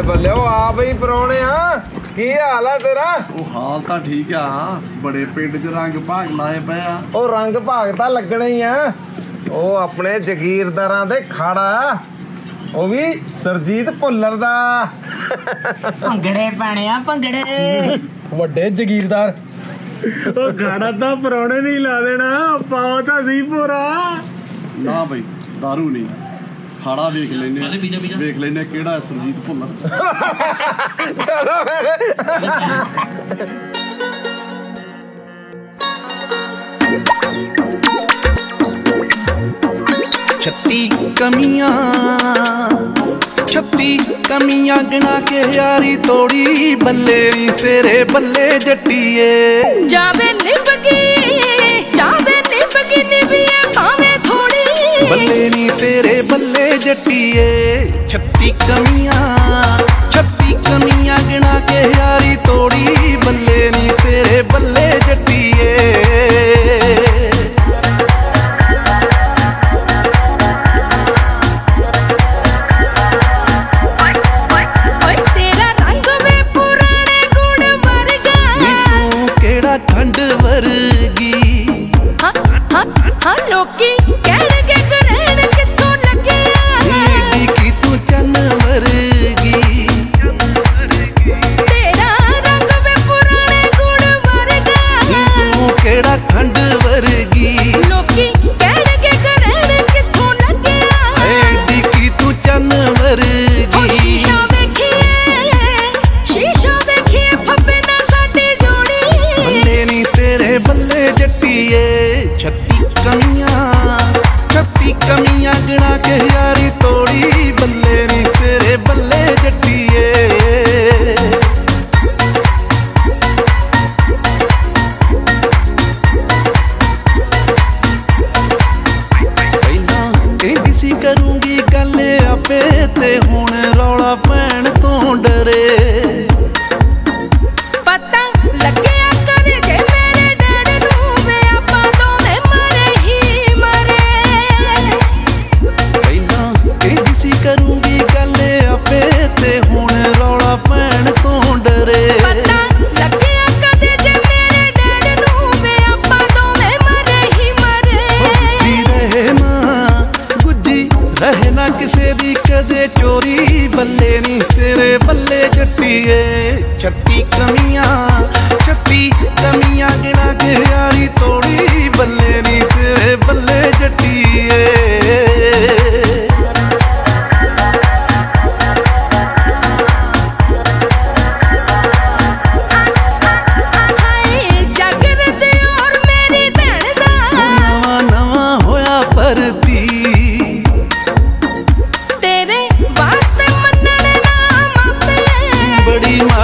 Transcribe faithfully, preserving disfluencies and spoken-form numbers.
बल्ले ओ आ बई परौने आ की हाल है तेरा? ओ हाल तां ठीक आ बड़े पिंड च रंग भाग लाए पे आ। ओ रंग भाग तां लगने ही आ। ओ अपने जगीरदारां दे खाड़ा ओ भी सरजीत भुल्लर दा भंगड़े पैने आ भंगड़े वड्डे जगीरदार ओ खाड़ा तां परौने नहीं ला देना पाओ तां सी पूरा ना बई दारू नहीं खाड़ा वेख लेने वेख लेने केड़ा सरजीत भुल्लर। चलो छत्ती कमियां छत्ती कमियां गिना के यारी तोड़ी बल्ले नी तेरे बल्ले जट्टिए जावे निभगी जावे निभगी निभिया भावे थोड़ी बल्ले नी तेरे बल्ले जट्टिए छत्ती कमियां छत्ती कमियां गिना के यारी तोड़ी बल्ले नी तेरे बल्ले जट्टिए। खंड वर्गी हाँ हाँ हाँ लोकी कहणगे करैण कित्थों लग्गिया की तू चन वर्गी तेरा रंग वे पुराने गुण वर्गा तू केड़ा खंड वर्गी लोकी कहणगे करैण कित्थों लग्गिया की तू चन वर्गी शीशा वेखिए शीशा वेखिए फब्बे ना साडी जोड़ी तेरे बल्ले जट्टिए छत्ती कमियां छत्ती कमियां गिना के यारी तोड़ी बल्ले नी तेरे बल्ले जट्टिए। पहला कहती सी करूंगी गल आपे ते हुण रौला पैण तो डरे पता लगे करूंगी गल आपे ते हुण रौला पैण तो डरे पता लग्गिया कदे जे मेरे डैड नूं वे आपां दोवें मरे ही मरे गुज्जी रहे ना गुज्जी रहे ना किसे दी कदे चोरी बल्ले नी तेरे बल्ले जट्टिए छत्ती कमियां छत्ती कमियां गिना के यारी तोड़ी बल्ले नी तेरे बल्ले जट्टिए। तेरे वास्ते मनने ना मापे बड़ी